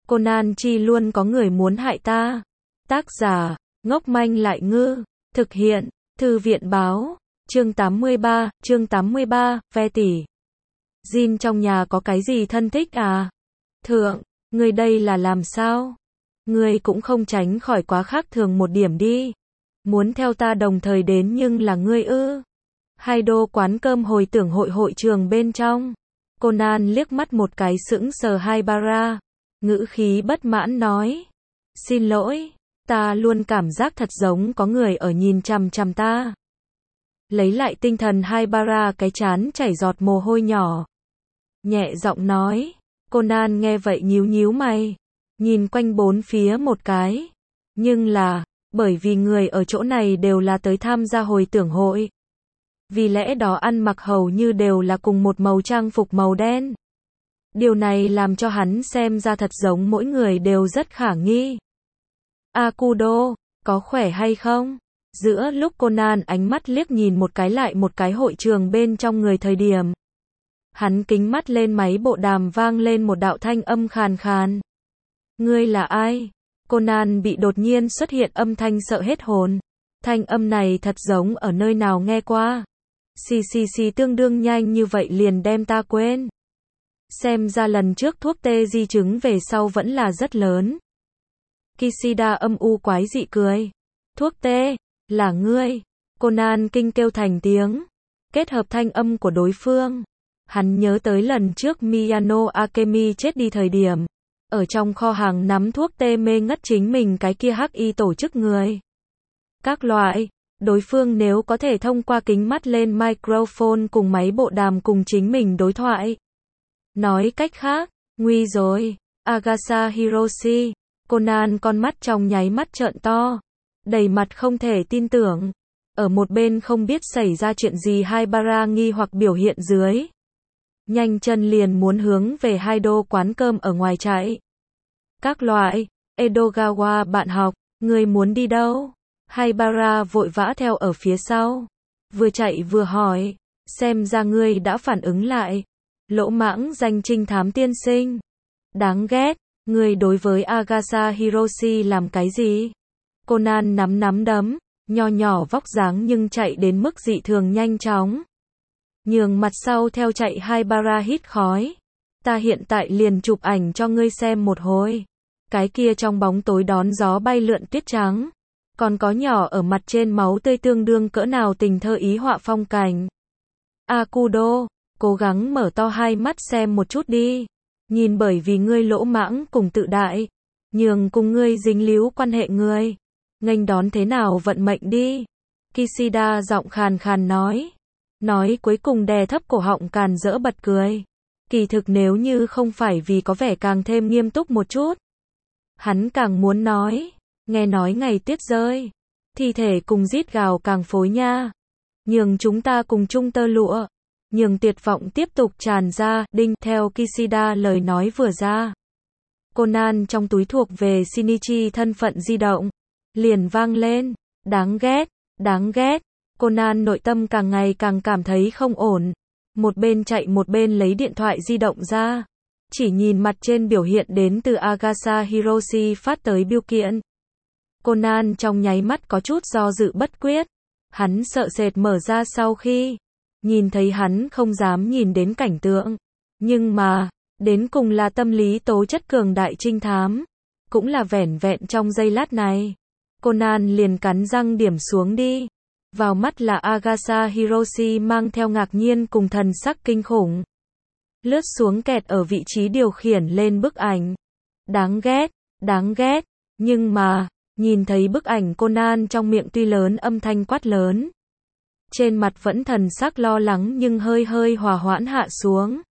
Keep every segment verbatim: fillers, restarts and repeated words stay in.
Conan chi luôn có người muốn hại ta. Tác giả, ngốc manh lại ngư. Thực hiện, Thư viện báo. Chương tám mươi ba, chương tám mươi ba, ve tỉ. Jin trong nhà có cái gì thân thích à? Thượng, người đây là làm sao? Người cũng không tránh khỏi quá khác thường một điểm đi. Muốn theo ta đồng thời đến nhưng là ngươi ư? Hai đô quán cơm hồi tưởng hội hội trường bên trong. Conan liếc mắt một cái sững sờ Haibara. Ngữ khí bất mãn nói. Xin lỗi, ta luôn cảm giác thật giống có người ở nhìn chằm chằm ta. Lấy lại tinh thần Haibara cái chán chảy giọt mồ hôi nhỏ. Nhẹ giọng nói. Conan nghe vậy nhíu nhíu mày. Nhìn quanh bốn phía một cái. Nhưng là, bởi vì người ở chỗ này đều là tới tham gia hồi tưởng hội. Vì lẽ đó ăn mặc hầu như đều là cùng một màu trang phục màu đen. Điều này làm cho hắn xem ra thật giống mỗi người đều rất khả nghi. Akudo, có khỏe hay không? Giữa lúc Conan ánh mắt liếc nhìn một cái lại một cái hội trường bên trong người thời điểm. Hắn kính mắt lên máy bộ đàm vang lên một đạo thanh âm khàn khàn. Ngươi là ai? Conan bị đột nhiên xuất hiện âm thanh sợ hết hồn. Thanh âm này thật giống ở nơi nào nghe qua. Xì xì xì tương đương nhanh như vậy liền đem ta quên. Xem ra lần trước thuốc tê di chứng về sau vẫn là rất lớn. Kishida âm u quái dị cười. Thuốc tê, là ngươi. Conan kinh kêu thành tiếng. Kết hợp thanh âm của đối phương. Hắn nhớ tới lần trước Miyano Akemi chết đi thời điểm. Ở trong kho hàng nắm thuốc tê mê ngất chính mình cái kia hắc y tổ chức người. Các loại, đối phương nếu có thể thông qua kính mắt lên microphone cùng máy bộ đàm cùng chính mình đối thoại. Nói cách khác, nguy rồi, Agasa Hiroshi. Conan con mắt trong nháy mắt trợn to. Đầy mặt không thể tin tưởng. Ở một bên không biết xảy ra chuyện gì Haibara nghi hoặc biểu hiện dưới. Nhanh chân liền muốn hướng về hai đô quán cơm ở ngoài chạy. Các loại, Edogawa bạn học, người muốn đi đâu? Haibara vội vã theo ở phía sau. Vừa chạy vừa hỏi, xem ra ngươi đã phản ứng lại. Lỗ mãng danh trinh thám tiên sinh. Đáng ghét, ngươi đối với Agasa Hiroshi làm cái gì? Conan nắm nắm đấm, nho nhỏ vóc dáng nhưng chạy đến mức dị thường nhanh chóng. Nhường mặt sau theo chạy Haibara hít khói. Ta hiện tại liền chụp ảnh cho ngươi xem một hồi. Cái kia trong bóng tối đón gió bay lượn tuyết trắng. Còn có nhỏ ở mặt trên máu tươi tương đương cỡ nào tình thơ ý họa phong cảnh. Akudo, cố gắng mở to hai mắt xem một chút đi. Nhìn bởi vì ngươi lỗ mãng cùng tự đại. Nhường cùng ngươi dính líu quan hệ ngươi. Nghênh đón thế nào vận mệnh đi. Kishida giọng khàn khàn nói. Nói cuối cùng đè thấp cổ họng càn rỡ bật cười. Kỳ thực nếu như không phải vì có vẻ càng thêm nghiêm túc một chút. Hắn càng muốn nói. Nghe nói ngày tuyết rơi. Thi thể cùng rít gào càng phối nha. Nhường chúng ta cùng chung tơ lụa. Nhường tuyệt vọng tiếp tục tràn ra. Đinh theo Kishida lời nói vừa ra. Conan trong túi thuộc về Shinichi thân phận di động. Liền vang lên. Đáng ghét, đáng ghét. Conan nội tâm càng ngày càng cảm thấy không ổn. Một bên chạy một bên lấy điện thoại di động ra. Chỉ nhìn mặt trên biểu hiện đến từ Agasa Hiroshi phát tới bưu kiện. Conan trong nháy mắt có chút do dự bất quyết. Hắn sợ sệt mở ra sau khi nhìn thấy hắn không dám nhìn đến cảnh tượng. Nhưng mà, đến cùng là tâm lý tố chất cường đại trinh thám. Cũng là vẻn vẹn trong giây lát này. Conan liền cắn răng điểm xuống đi. Vào mắt là Agasa Hiroshi mang theo ngạc nhiên cùng thần sắc kinh khủng. Lướt xuống kẹt ở vị trí điều khiển lên bức ảnh. Đáng ghét, đáng ghét. Nhưng mà, nhìn thấy bức ảnh Conan trong miệng tuy lớn âm thanh quát lớn. Trên mặt vẫn thần sắc lo lắng nhưng hơi hơi hòa hoãn hạ xuống.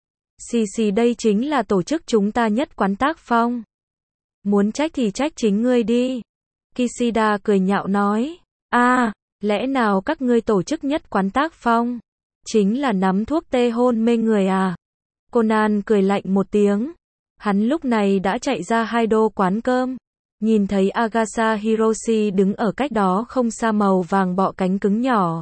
Xì xì đây chính là tổ chức chúng ta nhất quán tác phong. Muốn trách thì trách chính ngươi đi. Kishida cười nhạo nói. a à, lẽ nào các ngươi tổ chức nhất quán tác phong? Chính là nắm thuốc tê hôn mê người à? Conan cười lạnh một tiếng. Hắn lúc này đã chạy ra hai đô quán cơm. Nhìn thấy Agasa Hiroshi đứng ở cách đó không xa màu vàng bọ cánh cứng nhỏ.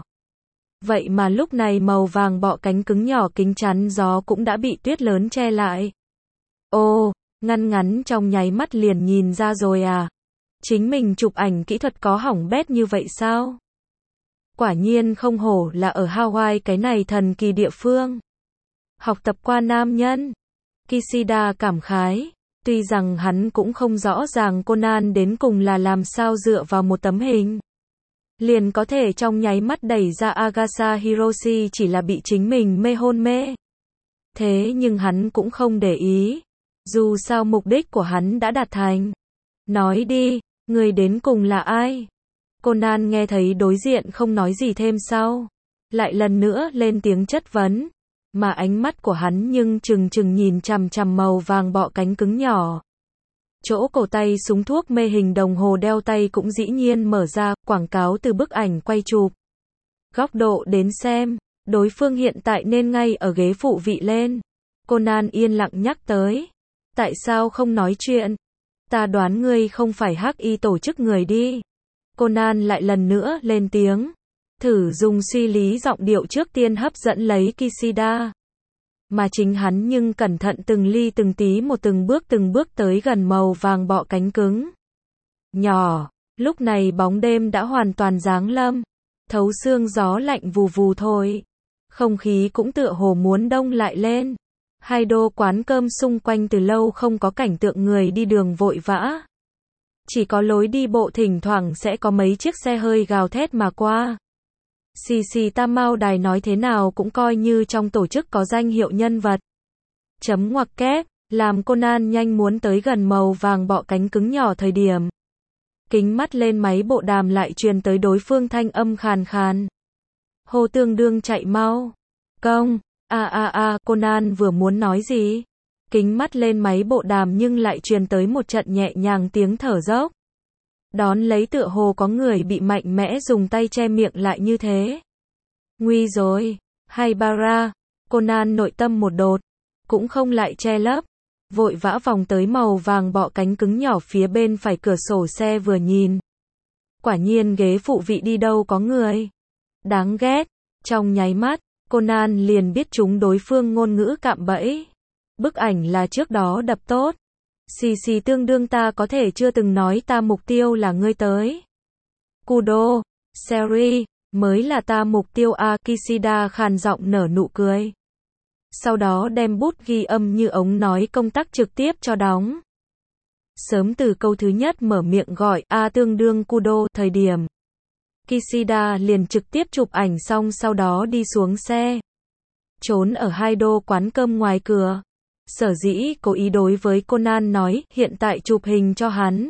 Vậy mà lúc này màu vàng bọ cánh cứng nhỏ kính chắn gió cũng đã bị tuyết lớn che lại. Ồ, ngăn ngắn trong nháy mắt liền nhìn ra rồi à? Chính mình chụp ảnh kỹ thuật có hỏng bét như vậy sao? Quả nhiên không hổ là ở Hawaii cái này thần kỳ địa phương. Học tập qua nam nhân. Kishida cảm khái. Tuy rằng hắn cũng không rõ ràng Conan đến cùng là làm sao dựa vào một tấm hình liền có thể trong nháy mắt đẩy ra Agasha Hiroshi chỉ là bị chính mình mê hôn mê. Thế nhưng hắn cũng không để ý. Dù sao mục đích của hắn đã đạt thành. Nói đi, người đến cùng là ai? Conan nghe thấy đối diện không nói gì thêm sau. Lại lần nữa lên tiếng chất vấn. Mà ánh mắt của hắn nhưng chừng chừng nhìn chằm chằm màu vàng bọ cánh cứng nhỏ. Chỗ cổ tay súng thuốc mê hình đồng hồ đeo tay cũng dĩ nhiên mở ra, quảng cáo từ bức ảnh quay chụp. Góc độ đến xem, đối phương hiện tại nên ngay ở ghế phụ vị lên. Conan yên lặng nhắc tới. Tại sao không nói chuyện? Ta đoán ngươi không phải hắc y tổ chức người đi. Conan lại lần nữa lên tiếng. Thử dùng suy lý giọng điệu trước tiên hấp dẫn lấy Kishida. Mà chính hắn nhưng cẩn thận từng ly từng tí một từng bước từng bước tới gần màu vàng bọ cánh cứng. Nhỏ, lúc này bóng đêm đã hoàn toàn giáng lâm. Thấu xương gió lạnh vù vù thôi. Không khí cũng tựa hồ muốn đông lại lên. Hai đô quán cơm xung quanh từ lâu không có cảnh tượng người đi đường vội vã. Chỉ có lối đi bộ thỉnh thoảng sẽ có mấy chiếc xe hơi gào thét mà qua. Xì xì Tam Mao Đài nói thế nào cũng coi như trong tổ chức có danh hiệu nhân vật. Chấm ngoặc kép, làm Conan nhanh muốn tới gần màu vàng bọ cánh cứng nhỏ thời điểm. Kính mắt lên máy bộ đàm lại truyền tới đối phương thanh âm khàn khàn. Hô tương đương chạy mau. Công, a a a, Conan vừa muốn nói gì? Kính mắt lên máy bộ đàm nhưng lại truyền tới một trận nhẹ nhàng tiếng thở dốc. Đón lấy tựa hồ có người bị mạnh mẽ dùng tay che miệng lại như thế. Nguy rồi, Haibara, Conan nội tâm một đột, cũng không lại che lấp, vội vã vòng tới màu vàng bọ cánh cứng nhỏ phía bên phải cửa sổ xe vừa nhìn. Quả nhiên ghế phụ vị đi đâu có người. Đáng ghét, trong nháy mắt, Conan liền biết chúng đối phương ngôn ngữ cạm bẫy. Bức ảnh là trước đó đập tốt. Xì xì tương đương ta có thể chưa từng nói ta mục tiêu là ngươi tới. Kudo, Seri, mới là ta mục tiêu a. Kishida khàn giọng nở nụ cười. Sau đó đem bút ghi âm như ống nói công tắc trực tiếp cho đóng. Sớm từ câu thứ nhất mở miệng gọi a tương đương Kudo thời điểm. Kishida liền trực tiếp chụp ảnh xong sau đó đi xuống xe. Trốn ở hai đô quán cơm ngoài cửa. Sở dĩ cố ý đối với Conan nói hiện tại chụp hình cho hắn.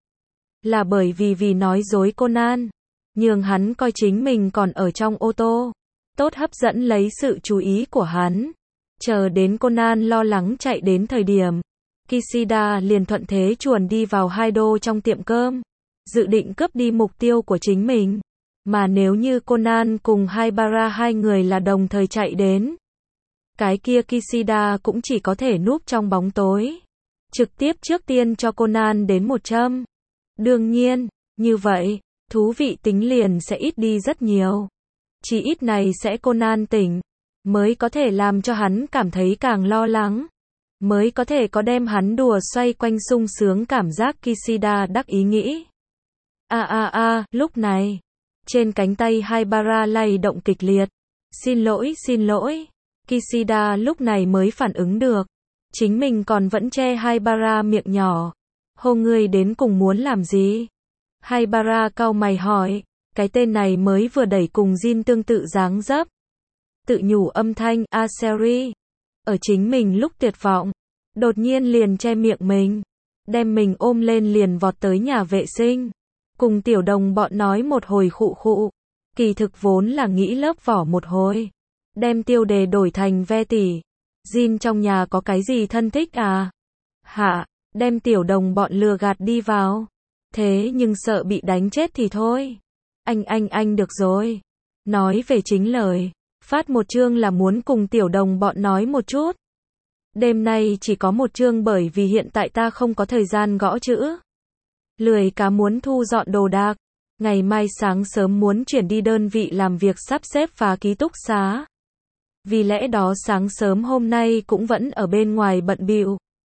Là bởi vì vì nói dối Conan. Nhưng hắn coi chính mình còn ở trong ô tô. Tốt hấp dẫn lấy sự chú ý của hắn. Chờ đến Conan lo lắng chạy đến thời điểm. Kishida liền thuận thế chuồn đi vào hai đô trong tiệm cơm. Dự định cướp đi mục tiêu của chính mình. Mà nếu như Conan cùng Haibara hai người là đồng thời chạy đến. Cái kia Kishida cũng chỉ có thể núp trong bóng tối. Trực tiếp trước tiên cho Conan đến một châm. Đương nhiên, như vậy, thú vị tính liền sẽ ít đi rất nhiều. Chỉ ít này sẽ Conan tỉnh. Mới có thể làm cho hắn cảm thấy càng lo lắng. Mới có thể có đem hắn đùa xoay quanh sung sướng cảm giác Kishida đắc ý nghĩ. A a a, lúc này. Trên cánh tay Haibara lay động kịch liệt. Xin lỗi, xin lỗi. Kishida lúc này mới phản ứng được. Chính mình còn vẫn che Haibara miệng nhỏ. Hô ngươi đến cùng muốn làm gì? Haibara cau mày hỏi. Cái tên này mới vừa đẩy cùng Jin tương tự dáng dấp. Tự nhủ âm thanh, Aseri. Ở chính mình lúc tuyệt vọng. Đột nhiên liền che miệng mình. Đem mình ôm lên liền vọt tới nhà vệ sinh. Cùng tiểu đồng bọn nói một hồi khụ khụ. Kỳ thực vốn là nghĩ lớp vỏ một hồi. Đem tiêu đề đổi thành ve tỷ. Jin trong nhà có cái gì thân thích à? Hạ, đem tiểu đồng bọn lừa gạt đi vào. Thế nhưng sợ bị đánh chết thì thôi. Anh anh anh được rồi. Nói về chính lời. Phát một chương là muốn cùng tiểu đồng bọn nói một chút. Đêm nay chỉ có một chương bởi vì hiện tại ta không có thời gian gõ chữ. Lười cá muốn thu dọn đồ đạc. Ngày mai sáng sớm muốn chuyển đi đơn vị làm việc sắp xếp phá ký túc xá. Vì lẽ đó sáng sớm hôm nay cũng vẫn ở bên ngoài bận bịu.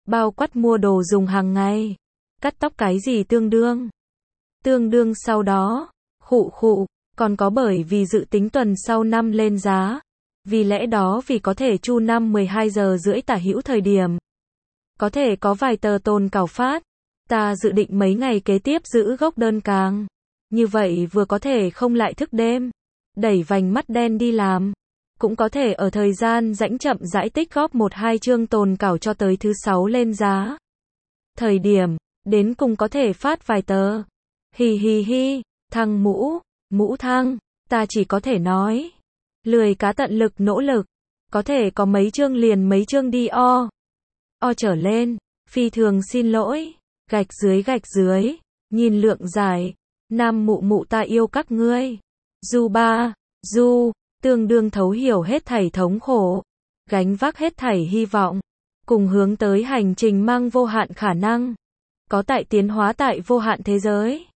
bao quát mua đồ dùng hàng ngày, cắt tóc cái gì tương đương. Tương đương sau đó, khụ khụ, còn có bởi vì dự tính tuần sau năm lên giá. Vì lẽ đó vì có thể chu năm mười hai giờ rưỡi tả hữu thời điểm. Có thể có vài tờ tồn cảo phát. Ta dự định mấy ngày kế tiếp giữ gốc đơn càng. Như vậy vừa có thể không lại thức đêm. Đẩy vành mắt đen đi làm. Cũng có thể ở thời gian rãnh chậm rãi tích góp một hai chương tồn cảo cho tới thứ sáu lên giá. Thời điểm, đến cùng có thể phát vài tờ. Hi hi hi, thăng mũ, mũ thăng, ta chỉ có thể nói. Lười cá tận lực nỗ lực. Có thể có mấy chương liền mấy chương đi o. O trở lên, phi thường xin lỗi. Gạch dưới gạch dưới, nhìn lượng giải. Nam mụ mụ ta yêu các ngươi. Du ba, du, tương đương thấu hiểu hết thảy thống khổ. Gánh vác hết thảy hy vọng. Cùng hướng tới hành trình mang vô hạn khả năng. Có tại tiến hóa tại vô hạn thế giới.